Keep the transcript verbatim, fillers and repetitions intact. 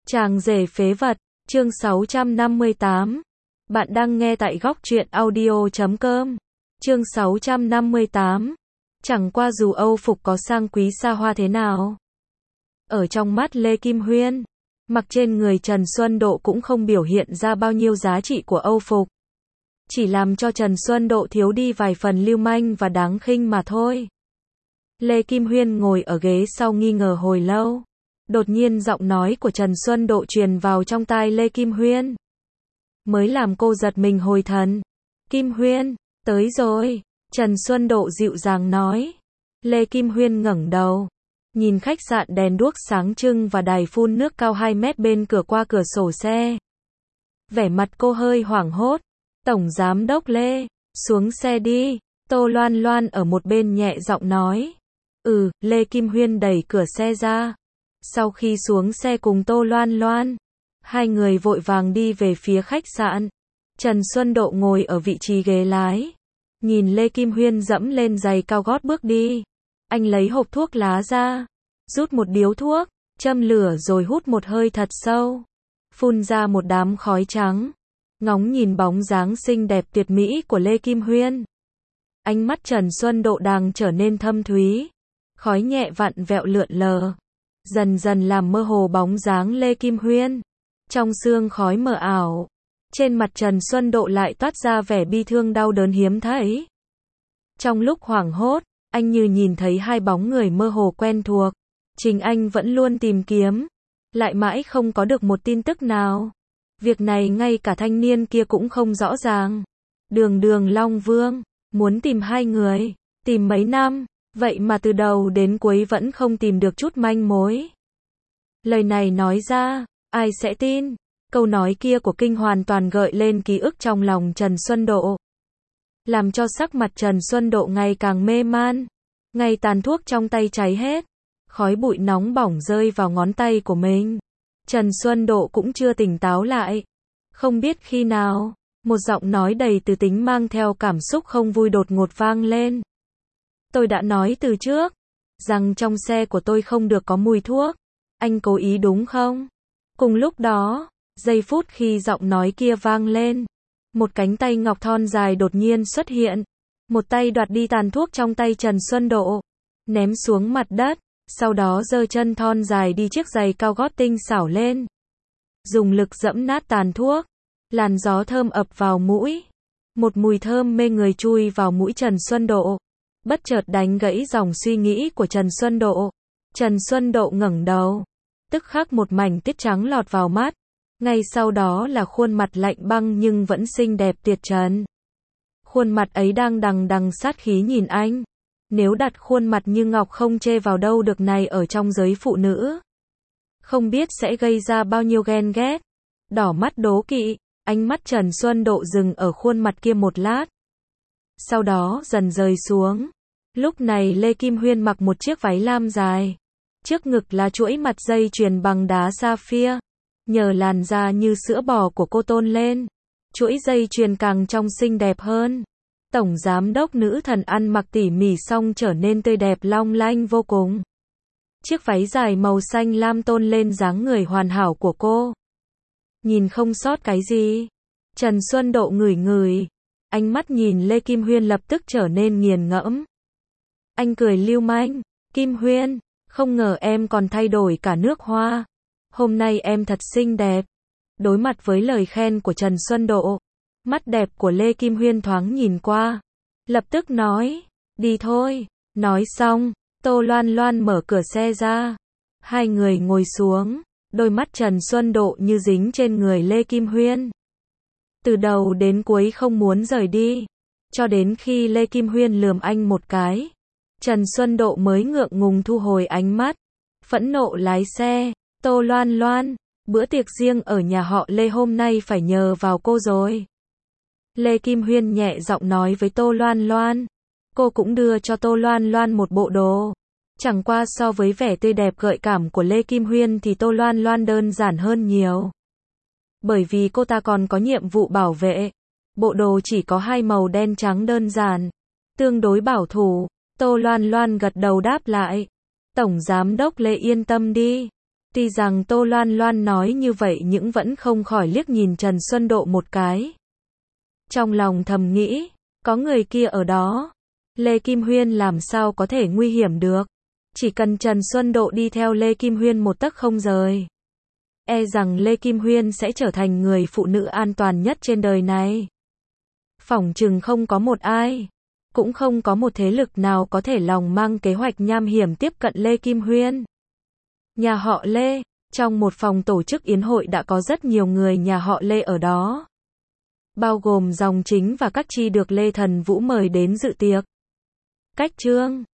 Chàng rể phế vật, chương sáu trăm năm mươi tám. Bạn đang nghe tại góc truyện audio chấm com. Chương sáu trăm năm mươi tám. Chẳng qua dù Âu phục có sang quý xa hoa thế nào, ở trong mắt Lê Kim Huyên, mặc trên người Trần Xuân Độ cũng không biểu hiện ra bao nhiêu giá trị của Âu phục. Chỉ làm cho Trần Xuân Độ thiếu đi vài phần lưu manh và đáng khinh mà thôi. Lê Kim Huyên ngồi ở ghế sau nghi ngờ hồi lâu. Đột nhiên giọng nói của Trần Xuân Độ truyền vào trong tai Lê Kim Huyên, mới làm cô giật mình hồi thần. Kim Huyên, tới rồi, Trần Xuân Độ dịu dàng nói. Lê Kim Huyên ngẩng đầu, nhìn khách sạn đèn đuốc sáng trưng và đài phun nước cao hai mét bên cửa qua cửa sổ xe. Vẻ mặt cô hơi hoảng hốt. Tổng giám đốc Lê, xuống xe đi, Tô Loan Loan ở một bên nhẹ giọng nói. Ừ, Lê Kim Huyên đẩy cửa xe ra. Sau khi xuống xe cùng Tô Loan Loan, hai người vội vàng đi về phía khách sạn. Trần Xuân Độ ngồi ở vị trí ghế lái, nhìn Lê Kim Huyên dẫm lên giày cao gót bước đi. Anh lấy hộp thuốc lá ra, rút một điếu thuốc, châm lửa rồi hút một hơi thật sâu, phun ra một đám khói trắng, ngóng nhìn bóng dáng xinh đẹp tuyệt mỹ của Lê Kim Huyên. Ánh mắt Trần Xuân Độ đang trở nên thâm thúy, khói nhẹ vặn vẹo lượn lờ, dần dần làm mơ hồ bóng dáng Lê Kim Huyên. Trong sương khói mờ ảo, trên mặt Trần Xuân Độ lại toát ra vẻ bi thương đau đớn hiếm thấy. Trong lúc hoảng hốt, anh như nhìn thấy hai bóng người mơ hồ quen thuộc. Chính anh vẫn luôn tìm kiếm, lại mãi không có được một tin tức nào. Việc này ngay cả thanh niên kia cũng không rõ ràng. Đường Đường Long Vương, muốn tìm hai người, tìm mấy năm, vậy mà từ đầu đến cuối vẫn không tìm được chút manh mối. Lời này nói ra, ai sẽ tin? Câu nói kia của Kinh hoàn toàn gợi lên ký ức trong lòng Trần Xuân Độ, làm cho sắc mặt Trần Xuân Độ ngày càng mê man. Ngay tàn thuốc trong tay cháy hết, khói bụi nóng bỏng rơi vào ngón tay của mình. Trần Xuân Độ cũng chưa tỉnh táo lại. Không biết khi nào, một giọng nói đầy từ tính mang theo cảm xúc không vui đột ngột vang lên. Tôi đã nói từ trước, rằng trong xe của tôi không được có mùi thuốc. Anh cố ý đúng không? Cùng lúc đó, giây phút khi giọng nói kia vang lên, một cánh tay ngọc thon dài đột nhiên xuất hiện. Một tay đoạt đi tàn thuốc trong tay Trần Xuân Độ, ném xuống mặt đất, sau đó giơ chân thon dài đi chiếc giày cao gót tinh xảo lên, dùng lực dẫm nát tàn thuốc. Làn gió thơm ập vào mũi, một mùi thơm mê người chui vào mũi Trần Xuân Độ, bất chợt đánh gãy dòng suy nghĩ của Trần Xuân Độ. Trần Xuân Độ ngẩng đầu, tức khắc một mảnh tiết trắng lọt vào mắt, ngay sau đó là khuôn mặt lạnh băng nhưng vẫn xinh đẹp tuyệt trần. Khuôn mặt ấy đang đằng đằng sát khí nhìn anh. Nếu đặt khuôn mặt như ngọc không chê vào đâu được này ở trong giới phụ nữ, không biết sẽ gây ra bao nhiêu ghen ghét, đỏ mắt đố kỵ. Ánh mắt Trần Xuân Độ dừng ở khuôn mặt kia một lát, sau đó dần rời xuống. Lúc này Lê Kim Huyên mặc một chiếc váy lam dài, trước ngực là chuỗi mặt dây chuyền bằng đá sapphire, nhờ làn da như sữa bò của cô tôn lên, chuỗi dây chuyền càng trong xinh đẹp hơn. Tổng giám đốc nữ thần ăn mặc tỉ mỉ xong trở nên tươi đẹp long lanh vô cùng. Chiếc váy dài màu xanh lam tôn lên dáng người hoàn hảo của cô, nhìn không sót cái gì. Trần Xuân Độ ngửi ngửi, ánh mắt nhìn Lê Kim Huyên lập tức trở nên nghiền ngẫm. Anh cười lưu manh. Kim Huyên, không ngờ em còn thay đổi cả nước hoa. Hôm nay em thật xinh đẹp. Đối mặt với lời khen của Trần Xuân Độ, mắt đẹp của Lê Kim Huyên thoáng nhìn qua, lập tức nói, đi thôi. Nói xong, Tô Loan Loan mở cửa xe ra. Hai người ngồi xuống, đôi mắt Trần Xuân Độ như dính trên người Lê Kim Huyên. Từ đầu đến cuối không muốn rời đi, cho đến khi Lê Kim Huyên lườm anh một cái, Trần Xuân Độ mới ngượng ngùng thu hồi ánh mắt, phẫn nộ lái xe. Tô Loan Loan, bữa tiệc riêng ở nhà họ Lê hôm nay phải nhờ vào cô rồi. Lê Kim Huyên nhẹ giọng nói với Tô Loan Loan. Cô cũng đưa cho Tô Loan Loan một bộ đồ. Chẳng qua so với vẻ tươi đẹp gợi cảm của Lê Kim Huyên thì Tô Loan Loan đơn giản hơn nhiều. Bởi vì cô ta còn có nhiệm vụ bảo vệ. Bộ đồ chỉ có hai màu đen trắng đơn giản, tương đối bảo thủ. Tô Loan Loan gật đầu đáp lại. Tổng giám đốc Lê yên tâm đi. Tuy rằng Tô Loan Loan nói như vậy nhưng vẫn không khỏi liếc nhìn Trần Xuân Độ một cái. Trong lòng thầm nghĩ, có người kia ở đó, Lê Kim Huyên làm sao có thể nguy hiểm được. Chỉ cần Trần Xuân Độ đi theo Lê Kim Huyên một tấc không rời, e rằng Lê Kim Huyên sẽ trở thành người phụ nữ an toàn nhất trên đời này. Phỏng chừng không có một ai, cũng không có một thế lực nào có thể lòng mang kế hoạch nham hiểm tiếp cận Lê Kim Huyên. Nhà họ Lê, trong một phòng tổ chức yến hội đã có rất nhiều người nhà họ Lê ở đó, bao gồm dòng chính và các chi được Lê Thần Vũ mời đến dự tiệc. Cách Trương